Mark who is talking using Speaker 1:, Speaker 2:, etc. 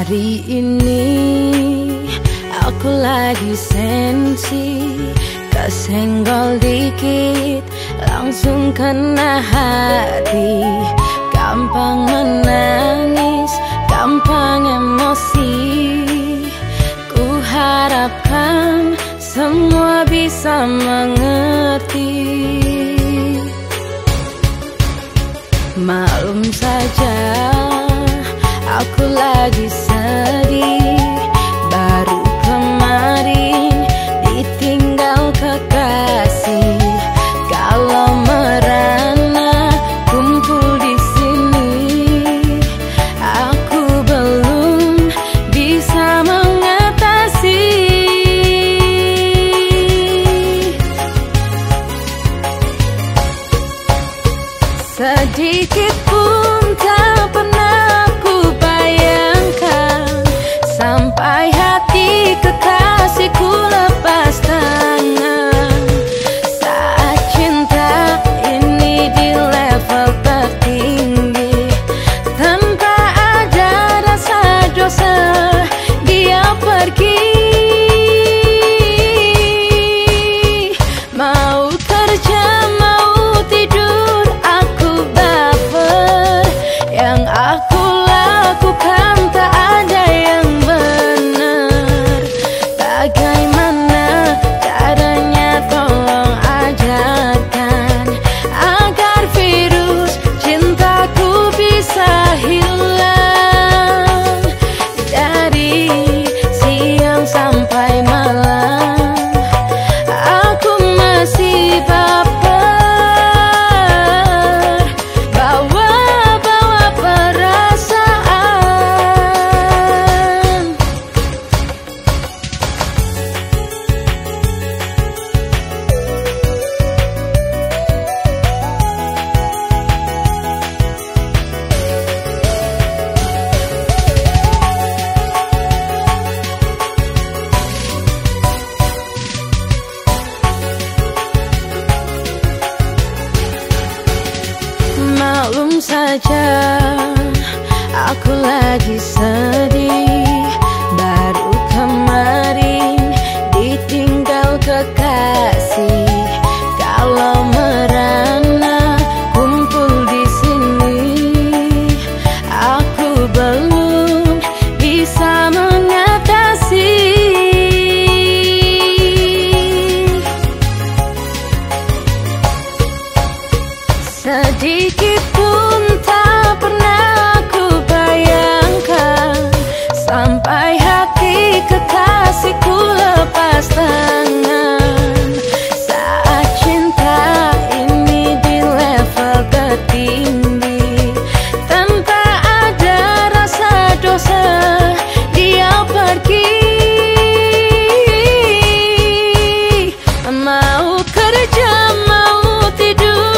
Speaker 1: Hari ini aku lagi sensi, kesenggol dikit langsung kena hati. Gampang menangis, gampang emosi. Ku harapkan semua bisa mengerti. Maklum saja aku lagi sedih. Baru kemarin ditinggal kekasih. Kalau merana kumpul di sini, aku belum bisa mengatasi. Sedikit pun tak pernah ku bayangkan sampai hati kekasihku lepas tangan. Saat cinta ini di level tertinggi, tanpa ada rasa dosa dia pergi. Mau kerja mau tidur aku baper. Yang aku lakukan tak ada yang benar. Bagaimana caranya tolong ajarkan agar virus cintaku bisa hilang. Dari siang sampai malam aku masih baper, bawa-bawa perasaan. Maklum saja aku lagi sedih. Baru kemarin ditinggal kekasih. Kalau merana kumpul di sini, aku belum bisa mengatasi. Sedikit pun tak pernah ku bayangkan sampai hati kekasihku lepas tangan. Saat cinta ini di level tertinggi, tanpa ada rasa dosa dia pergi. Mau kerja mau tidur